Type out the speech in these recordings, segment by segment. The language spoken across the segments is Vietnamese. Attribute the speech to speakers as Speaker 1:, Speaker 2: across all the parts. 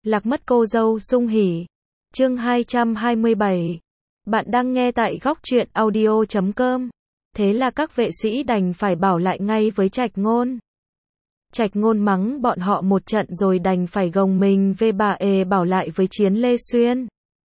Speaker 1: Lạc mất cô dâu Dung Hỉ. Chương 227. Bạn đang nghe tại góc truyện audio.com. Thế là các vệ sĩ đành phải bảo lại ngay với Trạch Ngôn. Trạch Ngôn mắng bọn họ một trận rồi đành phải gồng mình về bà bảo lại với Chiến Lê Xuyên.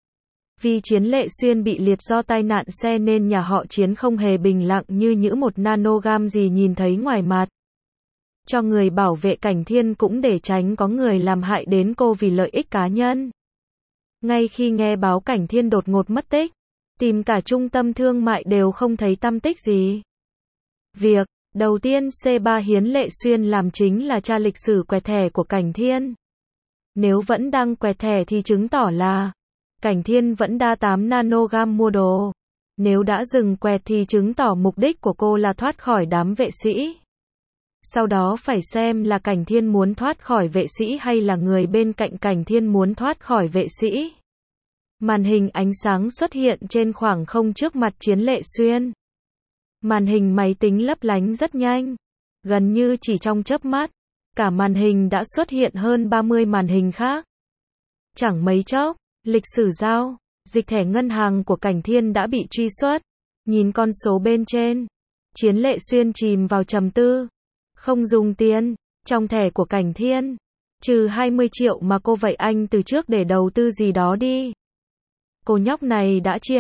Speaker 1: Vì Chiến Lệ Xuyên bị liệt do tai nạn xe nên nhà họ Chiến không hề bình lặng như những một nanogam gì nhìn thấy ngoài mặt. Cho người bảo vệ Cảnh Thiên cũng để tránh có người làm hại đến cô vì lợi ích cá nhân. Ngay khi nghe báo Cảnh Thiên đột ngột mất tích, tìm cả trung tâm thương mại đều không thấy tăm tích gì. Việc đầu tiên C3 Hiến Lệ Xuyên làm chính là tra lịch sử quẹt thẻ của Cảnh Thiên. Nếu vẫn đang quẹt thẻ thì chứng tỏ là Cảnh Thiên vẫn đa 8 nanogam mua đồ. Nếu đã dừng quẹt thì chứng tỏ mục đích của cô là thoát khỏi đám vệ sĩ. Sau đó phải xem là Cảnh Thiên muốn thoát khỏi vệ sĩ hay là người bên cạnh Cảnh Thiên muốn thoát khỏi vệ sĩ. Màn hình ánh sáng xuất hiện trên khoảng không trước mặt Chiến Lệ Xuyên. Màn hình máy tính lấp lánh rất nhanh. Gần như chỉ trong chớp mắt, cả màn hình đã xuất hiện hơn 30 màn hình khác. Chẳng mấy chốc, lịch sử giao dịch thẻ ngân hàng của Cảnh Thiên đã bị truy xuất. Nhìn con số bên trên, Chiến Lệ Xuyên chìm vào trầm tư. Không dùng tiền trong thẻ của Cảnh Thiên, trừ 20 triệu mà cô vậy anh từ trước để đầu tư gì đó đi. Cô nhóc này đã chia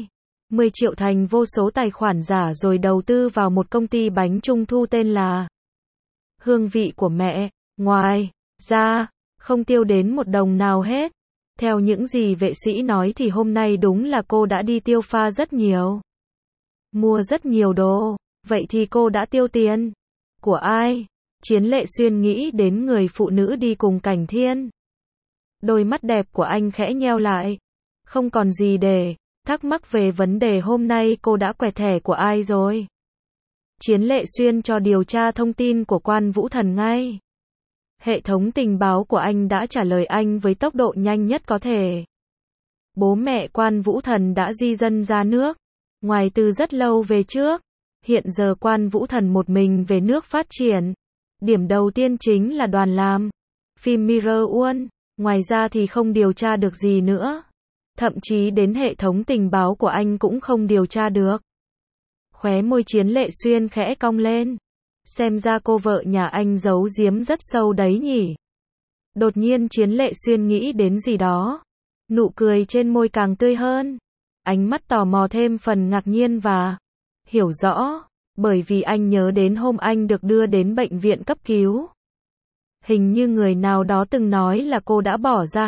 Speaker 1: 20 triệu thành vô số tài khoản giả rồi đầu tư vào một công ty bánh trung thu tên là Hương Vị của Mẹ. Ngoài ra, không tiêu đến một đồng nào hết. Theo những gì vệ sĩ nói thì hôm nay đúng là cô đã đi tiêu pha rất nhiều. Mua rất nhiều đồ. Vậy thì cô đã tiêu tiền của ai? Chiến Lệ Xuyên nghĩ đến người phụ nữ đi cùng Cảnh Thiên. Đôi mắt đẹp của anh khẽ nheo lại. Không còn gì để thắc mắc về vấn đề hôm nay cô đã quẹt thẻ của ai rồi. Chiến Lệ Xuyên cho điều tra thông tin của Quan Vũ Thần ngay. Hệ thống tình báo của anh đã trả lời anh với tốc độ nhanh nhất có thể. Bố mẹ Quan Vũ Thần đã di dân ra nước ngoài từ rất lâu về trước. Hiện giờ Quan Vũ Thần một mình về nước phát triển. Điểm đầu tiên chính là đoàn làm phim Mirror One. Ngoài ra thì không điều tra được gì nữa. Thậm chí đến hệ thống tình báo của anh cũng không điều tra được. Khóe môi Chiến Lệ Xuyên khẽ cong lên. Xem ra cô vợ nhà anh giấu giếm rất sâu đấy nhỉ. Đột nhiên Chiến Lệ Xuyên nghĩ đến gì đó. Nụ cười trên môi càng tươi hơn. Ánh mắt tò mò thêm phần ngạc nhiên và hiểu rõ. Bởi vì anh nhớ đến hôm anh được đưa đến bệnh viện cấp cứu. Hình như người nào đó từng nói là cô đã bỏ ra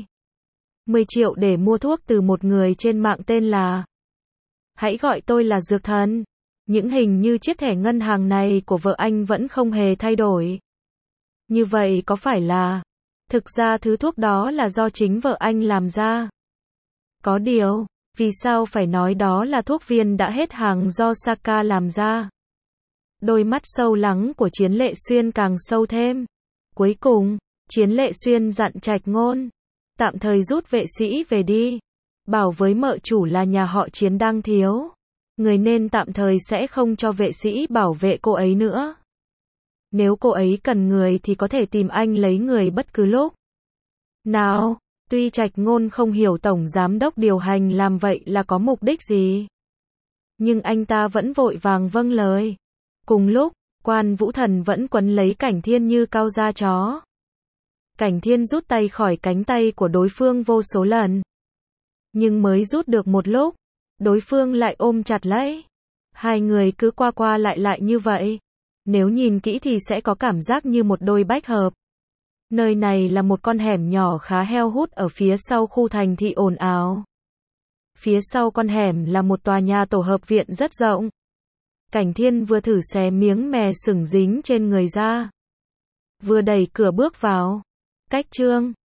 Speaker 1: 20 triệu để mua thuốc từ một người trên mạng tên là hãy gọi tôi là Dược Thần. Những hình như chiếc thẻ ngân hàng này của vợ anh vẫn không hề thay đổi. Như vậy có phải là thực ra thứ thuốc đó là do chính vợ anh làm ra? Có điều, vì sao phải nói đó là thuốc viên đã hết hàng do Saka làm ra? Đôi mắt sâu lắng của Chiến Lệ Xuyên càng sâu thêm. Cuối cùng, Chiến Lệ Xuyên dặn Trạch Ngôn tạm thời rút vệ sĩ về đi. Bảo với mợ chủ là nhà họ Chiến đang thiếu người nên tạm thời sẽ không cho vệ sĩ bảo vệ cô ấy nữa. Nếu cô ấy cần người thì có thể tìm anh lấy người bất cứ lúc nào. Tuy Trạch Ngôn không hiểu tổng giám đốc điều hành làm vậy là có mục đích gì, nhưng anh ta vẫn vội vàng vâng lời. Cùng lúc, Quan Vũ Thần vẫn quấn lấy Cảnh Thiên như cao da chó. Cảnh Thiên rút tay khỏi cánh tay của đối phương vô số lần. Nhưng mới rút được một lúc, đối phương lại ôm chặt lấy. Hai người cứ qua qua lại như vậy. Nếu nhìn kỹ thì sẽ có cảm giác như một đôi bách hợp. Nơi này là một con hẻm nhỏ khá heo hút ở phía sau khu thành thị ồn ào. Phía sau con hẻm là một tòa nhà tổ hợp viện rất rộng. Cảnh Thiên vừa thử xé miếng mè sừng dính trên người ra, vừa đẩy cửa bước vào. Cách Trương